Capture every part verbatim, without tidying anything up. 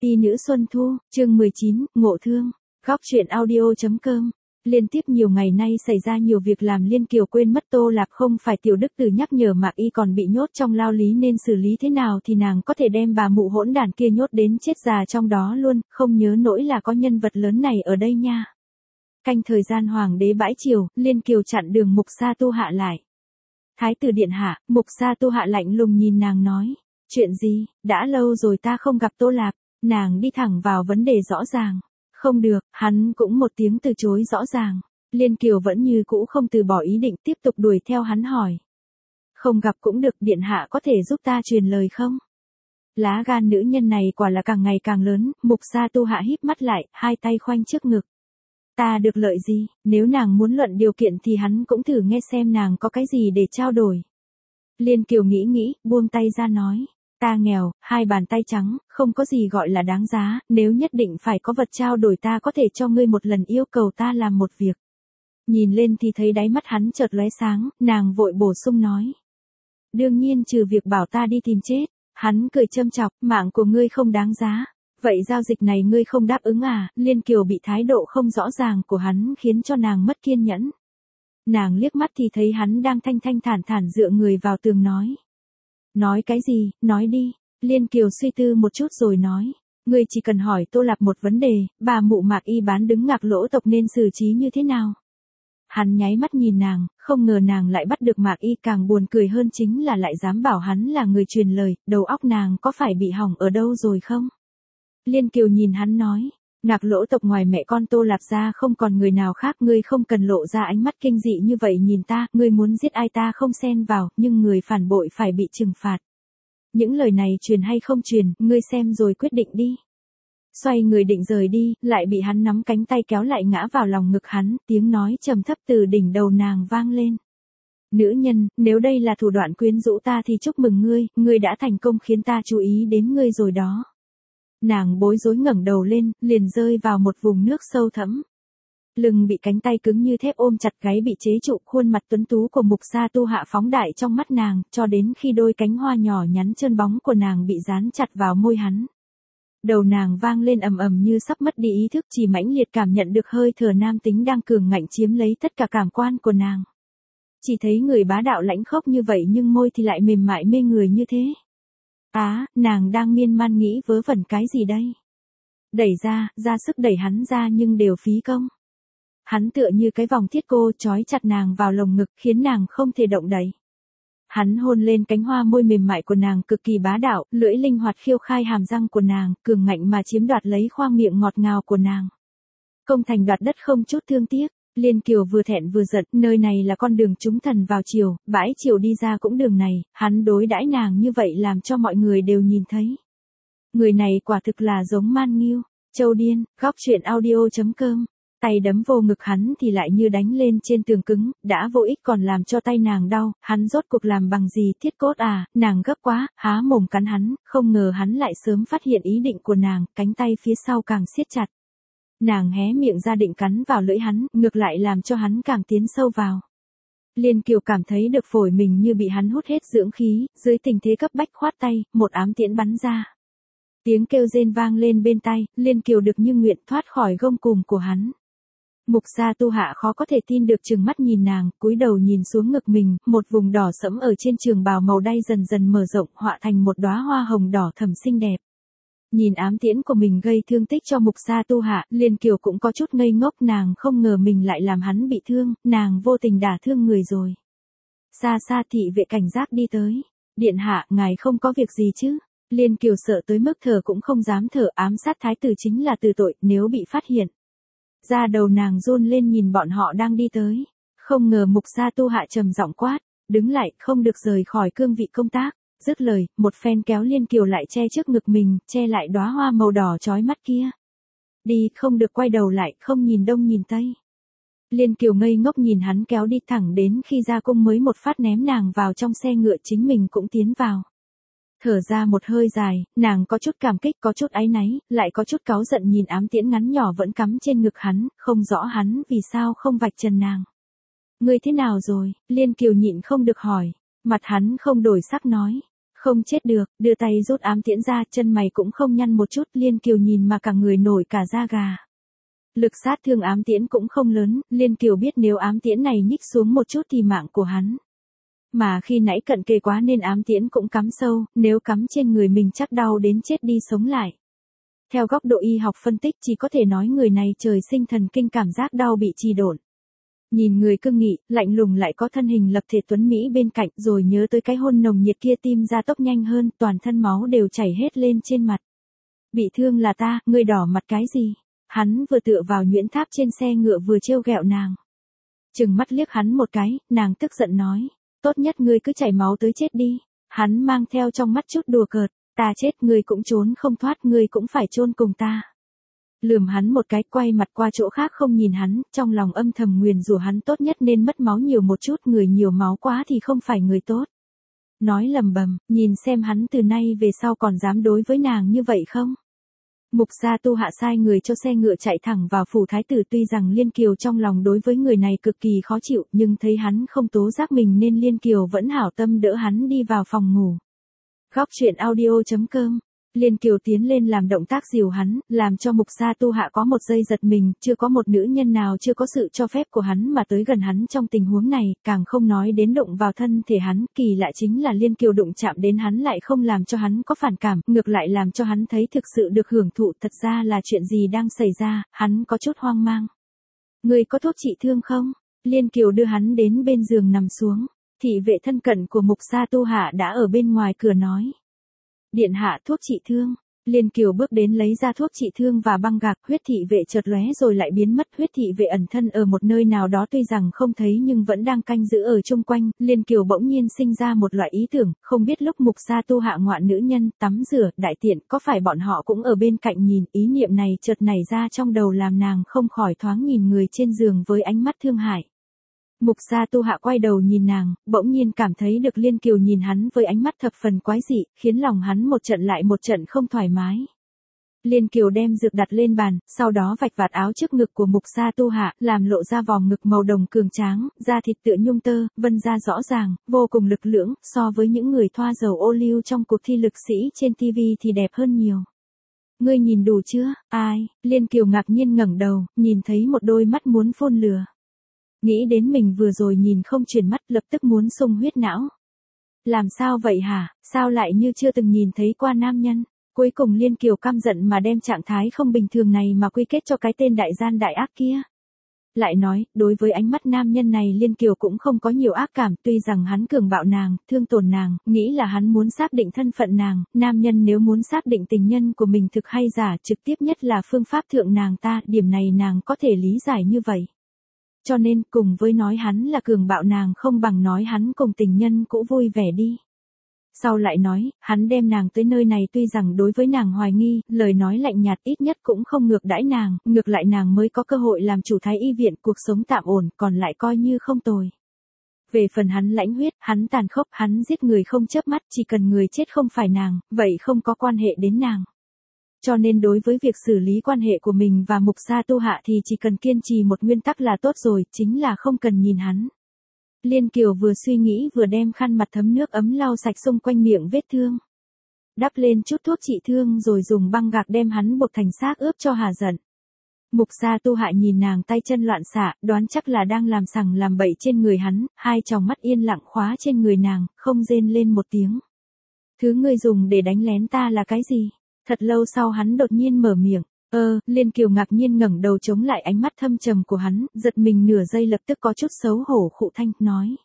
Ti nữ Xuân Thu, chương mười chín, Ngộ Thương, góc truyện audio.com. Liên tiếp nhiều ngày nay xảy ra nhiều việc làm Liên Kiều quên mất Tô Lạp không phải Tiểu Đức Từ nhắc nhở Mạc Y còn bị nhốt trong lao lý nên xử lý thế nào thì nàng có thể đem bà mụ hỗn đản kia nhốt đến chết già trong đó luôn, không nhớ nỗi là có nhân vật lớn này ở đây nha. Canh thời gian hoàng đế bãi triều, Liên Kiều chặn đường Mục Sa Tu Hạ lại. Thái tử điện hạ, Mục Sa Tu Hạ lạnh lùng nhìn nàng nói, chuyện gì, đã lâu rồi ta không gặp Tô Lạp, nàng đi thẳng vào vấn đề rõ ràng. Không được, hắn cũng một tiếng từ chối rõ ràng. Liên Kiều vẫn như cũ không từ bỏ ý định tiếp tục đuổi theo hắn hỏi. Không gặp cũng được, điện hạ có thể giúp ta truyền lời không? Lá gan nữ nhân này quả là càng ngày càng lớn, Mục Sa Tu Hạ híp mắt lại, hai tay khoanh trước ngực. Ta được lợi gì, nếu nàng muốn luận điều kiện thì hắn cũng thử nghe xem nàng có cái gì để trao đổi. Liên Kiều nghĩ nghĩ, buông tay ra nói. Ta nghèo, hai bàn tay trắng, không có gì gọi là đáng giá, nếu nhất định phải có vật trao đổi ta có thể cho ngươi một lần yêu cầu ta làm một việc. Nhìn lên thì thấy đáy mắt hắn chợt lóe sáng, nàng vội bổ sung nói. Đương nhiên trừ việc bảo ta đi tìm chết, hắn cười châm chọc, mạng của ngươi không đáng giá. Vậy giao dịch này ngươi không đáp ứng à? Liên Kiều bị thái độ không rõ ràng của hắn khiến cho nàng mất kiên nhẫn. Nàng liếc mắt thì thấy hắn đang thanh thanh thản thản dựa người vào tường nói. Nói cái gì, nói đi. Liên Kiều suy tư một chút rồi nói. Ngươi chỉ cần hỏi Tô Lạp một vấn đề, bà mụ Mạc Y bán đứng Ngạc Lỗ tộc nên xử trí như thế nào? Hắn nháy mắt nhìn nàng, không ngờ nàng lại bắt được Mạc Y, càng buồn cười hơn chính là lại dám bảo hắn là người truyền lời, đầu óc nàng có phải bị hỏng ở đâu rồi không? Liên Kiều nhìn hắn nói. Ngạc Lỗ tộc ngoài mẹ con Tô Lạp ra không còn người nào khác, ngươi không cần lộ ra ánh mắt kinh dị như vậy nhìn ta, ngươi muốn giết ai ta không xen vào, nhưng người phản bội phải bị trừng phạt. Những lời này truyền hay không truyền, ngươi xem rồi quyết định đi. Xoay người định rời đi, lại bị hắn nắm cánh tay kéo lại ngã vào lòng ngực hắn, tiếng nói trầm thấp từ đỉnh đầu nàng vang lên. Nữ nhân, nếu đây là thủ đoạn quyến rũ ta thì chúc mừng ngươi, ngươi đã thành công khiến ta chú ý đến ngươi rồi đó. Nàng bối rối ngẩng đầu lên, liền rơi vào một vùng nước sâu thẫm. Lưng bị cánh tay cứng như thép ôm chặt, gáy bị chế trụ, khuôn mặt tuấn tú của Mục Sa Tu Hạ phóng đại trong mắt nàng, cho đến khi đôi cánh hoa nhỏ nhắn trơn bóng của nàng bị dán chặt vào môi hắn. Đầu nàng vang lên ầm ầm như sắp mất đi ý thức, chỉ mãnh liệt cảm nhận được hơi thở nam tính đang cường ngạnh chiếm lấy tất cả cảm quan của nàng. Chỉ thấy người bá đạo lãnh khốc như vậy nhưng môi thì lại mềm mại mê người như thế. Á, à, nàng đang miên man nghĩ vớ vẩn cái gì đây? Đẩy ra, ra sức đẩy hắn ra nhưng đều phí công. Hắn tựa như cái vòng thiết cô trói chặt nàng vào lồng ngực khiến nàng không thể động đậy. Hắn hôn lên cánh hoa môi mềm mại của nàng cực kỳ bá đạo, lưỡi linh hoạt khiêu khai hàm răng của nàng, cường ngạnh mà chiếm đoạt lấy khoang miệng ngọt ngào của nàng. Công thành đoạt đất không chút thương tiếc. Liên Kiều vừa thẹn vừa giận, nơi này là con đường chúng thần vào triều, bãi triều đi ra cũng đường này, hắn đối đãi nàng như vậy làm cho mọi người đều nhìn thấy. Người này quả thực là giống man nghiêu, châu điên, góc truyện audio.com. Tay đấm vô ngực hắn thì lại như đánh lên trên tường cứng, đã vô ích còn làm cho tay nàng đau, hắn rốt cuộc làm bằng gì, thiết cốt à, nàng gấp quá, há mồm cắn hắn, không ngờ hắn lại sớm phát hiện ý định của nàng, cánh tay phía sau càng siết chặt. Nàng hé miệng ra định cắn vào lưỡi hắn, ngược lại làm cho hắn càng tiến sâu vào. Liên Kiều cảm thấy được phổi mình như bị hắn hút hết dưỡng khí, dưới tình thế cấp bách khoát tay, một ám tiễn bắn ra. Tiếng kêu rên vang lên bên tai, Liên Kiều được như nguyện thoát khỏi gông cùm của hắn. Mục Sa Tu Hạ khó có thể tin được trừng mắt nhìn nàng, cúi đầu nhìn xuống ngực mình, một vùng đỏ sẫm ở trên trường bào màu đay dần dần mở rộng, họa thành một đóa hoa hồng đỏ thẫm xinh đẹp. Nhìn ám tiễn của mình gây thương tích cho Mục Sa Tu Hạ, Liên Kiều cũng có chút ngây ngốc, nàng không ngờ mình lại làm hắn bị thương, nàng vô tình đả thương người rồi. Xa xa thị vệ cảnh giác đi tới. Điện hạ, ngài không có việc gì chứ? Liên Kiều sợ tới mức thở cũng không dám thở, ám sát thái tử chính là từ tội, nếu bị phát hiện. Da đầu nàng run lên nhìn bọn họ đang đi tới. Không ngờ Mục Sa Tu Hạ trầm giọng quát, đứng lại, không được rời khỏi cương vị công tác. Dứt lời, một phen kéo Liên Kiều lại che trước ngực mình, che lại đóa hoa màu đỏ chói mắt kia. Đi, không được quay đầu lại, không nhìn đông nhìn tây. Liên Kiều ngây ngốc nhìn hắn kéo đi thẳng đến khi ra cung mới một phát ném nàng vào trong xe ngựa, chính mình cũng tiến vào. Thở ra một hơi dài, nàng có chút cảm kích, có chút áy náy, lại có chút cáu giận nhìn ám tiễn ngắn nhỏ vẫn cắm trên ngực hắn, không rõ hắn vì sao không vạch trần nàng. Ngươi thế nào rồi? Liên Kiều nhịn không được hỏi. Mặt hắn không đổi sắc nói. Không chết được, đưa tay rút ám tiễn ra, chân mày cũng không nhăn một chút, Liên Kiều nhìn mà cả người nổi cả da gà. Lực sát thương ám tiễn cũng không lớn, Liên Kiều biết nếu ám tiễn này nhích xuống một chút thì mạng của hắn. Mà khi nãy cận kề quá nên ám tiễn cũng cắm sâu, nếu cắm trên người mình chắc đau đến chết đi sống lại. Theo góc độ y học phân tích chỉ có thể nói người này trời sinh thần kinh cảm giác đau bị trì độn. Nhìn người cương nghị, lạnh lùng lại có thân hình lập thể tuấn Mỹ bên cạnh rồi nhớ tới cái hôn nồng nhiệt kia tim ra tốc nhanh hơn, toàn thân máu đều chảy hết lên trên mặt. Bị thương là ta, ngươi đỏ mặt cái gì? Hắn vừa tựa vào nhuyễn tháp trên xe ngựa vừa trêu ghẹo nàng. Chừng mắt liếc hắn một cái, nàng tức giận nói, tốt nhất ngươi cứ chảy máu tới chết đi. Hắn mang theo trong mắt chút đùa cợt, ta chết ngươi cũng trốn không thoát, ngươi cũng phải chôn cùng ta. Lườm hắn một cái, quay mặt qua chỗ khác không nhìn hắn, trong lòng âm thầm nguyền rủa hắn tốt nhất nên mất máu nhiều một chút, người nhiều máu quá thì không phải người tốt. Nói lầm bầm, nhìn xem hắn từ nay về sau còn dám đối với nàng như vậy không? Mục Gia Tu Hạ sai người cho xe ngựa chạy thẳng vào phủ thái tử, tuy rằng Liên Kiều trong lòng đối với người này cực kỳ khó chịu, nhưng thấy hắn không tố giác mình nên Liên Kiều vẫn hảo tâm đỡ hắn đi vào phòng ngủ. Góc truyện audio chấm com. Liên Kiều tiến lên làm động tác dìu hắn, làm cho Mục Gia Tu Hạ có một giây giật mình, chưa có một nữ nhân nào chưa có sự cho phép của hắn mà tới gần hắn trong tình huống này, càng không nói đến đụng vào thân thể hắn, kỳ lạ chính là Liên Kiều đụng chạm đến hắn lại không làm cho hắn có phản cảm, ngược lại làm cho hắn thấy thực sự được hưởng thụ, thật ra là chuyện gì đang xảy ra, hắn có chút hoang mang. Người có thuốc trị thương không? Liên Kiều đưa hắn đến bên giường nằm xuống, thị vệ thân cận của Mục Gia Tu Hạ đã ở bên ngoài cửa nói. Điện hạ thuốc trị thương. Liên Kiều bước đến lấy ra thuốc trị thương và băng gạc, huyết thị vệ chợt lóe rồi lại biến mất, huyết thị vệ ẩn thân ở một nơi nào đó tuy rằng không thấy nhưng vẫn đang canh giữ ở chung quanh, Liên Kiều bỗng nhiên sinh ra một loại ý tưởng, không biết lúc Mục Gia Tu Hạ ngoạn nữ nhân, tắm rửa, đại tiện, có phải bọn họ cũng ở bên cạnh nhìn, ý niệm này chợt nảy ra trong đầu làm nàng không khỏi thoáng nhìn người trên giường với ánh mắt thương hại. Mục Gia Tu Hạ quay đầu nhìn nàng, bỗng nhiên cảm thấy được Liên Kiều nhìn hắn với ánh mắt thập phần quái dị, khiến lòng hắn một trận lại một trận không thoải mái. Liên Kiều đem dược đặt lên bàn, sau đó vạch vạt áo trước ngực của Mục Gia Tu Hạ, làm lộ ra vòng ngực màu đồng cường tráng, da thịt tựa nhung tơ, vân ra rõ ràng, vô cùng lực lưỡng, so với những người thoa dầu ô liu trong cuộc thi lực sĩ trên ti vi thì đẹp hơn nhiều. Ngươi nhìn đủ chưa? Ai? Liên Kiều ngạc nhiên ngẩng đầu, nhìn thấy một đôi mắt muốn phun lửa. Nghĩ đến mình vừa rồi nhìn không chuyển mắt, lập tức muốn xung huyết não. Làm sao vậy hả, sao lại như chưa từng nhìn thấy qua nam nhân? Cuối cùng Liên Kiều căm giận mà đem trạng thái không bình thường này mà quy kết cho cái tên đại gian đại ác kia. Lại nói, đối với ánh mắt nam nhân này Liên Kiều cũng không có nhiều ác cảm, tuy rằng hắn cường bạo nàng, thương tổn nàng, nghĩ là hắn muốn xác định thân phận nàng, nam nhân nếu muốn xác định tình nhân của mình thực hay giả, trực tiếp nhất là phương pháp thượng nàng ta, điểm này nàng có thể lý giải như vậy. Cho nên, cùng với nói hắn là cường bạo nàng không bằng nói hắn cùng tình nhân cũ vui vẻ đi. Sau lại nói, hắn đem nàng tới nơi này tuy rằng đối với nàng hoài nghi, lời nói lạnh nhạt ít nhất cũng không ngược đãi nàng, ngược lại nàng mới có cơ hội làm chủ thái y viện, cuộc sống tạm ổn, còn lại coi như không tồi. Về phần hắn lãnh huyết, hắn tàn khốc, hắn giết người không chớp mắt, chỉ cần người chết không phải nàng, vậy không có quan hệ đến nàng. Cho nên đối với việc xử lý quan hệ của mình và Mục Gia Tu Hạ thì chỉ cần kiên trì một nguyên tắc là tốt rồi, chính là không cần nhìn hắn. Liên Kiều vừa suy nghĩ vừa đem khăn mặt thấm nước ấm lau sạch xung quanh miệng vết thương. Đắp lên chút thuốc trị thương rồi dùng băng gạc đem hắn buộc thành xác ướp cho hà giận. Mục Gia Tu Hạ nhìn nàng tay chân loạn xạ, đoán chắc là đang làm sằng làm bậy trên người hắn, hai tròng mắt yên lặng khóa trên người nàng, không rên lên một tiếng. Thứ ngươi dùng để đánh lén ta là cái gì? Thật lâu sau hắn đột nhiên mở miệng, ơ, Liên Kiều ngạc nhiên ngẩng đầu chống lại ánh mắt thâm trầm của hắn, giật mình nửa giây lập tức có chút xấu hổ khụ thanh, nói.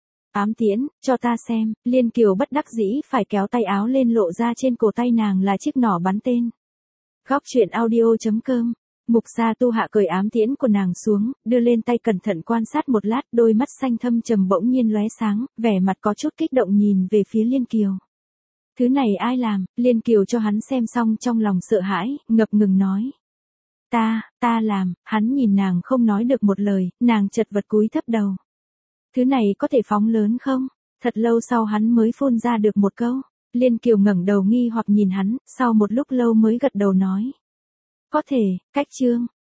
Ám tiễn, cho ta xem, Liên Kiều bất đắc dĩ phải kéo tay áo lên lộ ra trên cổ tay nàng là chiếc nỏ bắn tên. Góc truyện audio chấm com. Mục Gia Tu Hạ cởi ám tiễn của nàng xuống, đưa lên tay cẩn thận quan sát một lát, đôi mắt xanh thâm trầm bỗng nhiên lóe sáng, vẻ mặt có chút kích động nhìn về phía Liên Kiều. Thứ này ai làm? Liên Kiều cho hắn xem xong trong lòng sợ hãi, ngập ngừng nói. Ta, ta làm, hắn nhìn nàng không nói được một lời, nàng chật vật cúi thấp đầu. Thứ này có thể phóng lớn không? Thật lâu sau hắn mới phun ra được một câu. Liên Kiều ngẩng đầu nghi hoặc nhìn hắn, sau một lúc lâu mới gật đầu nói. Có thể, cách chương,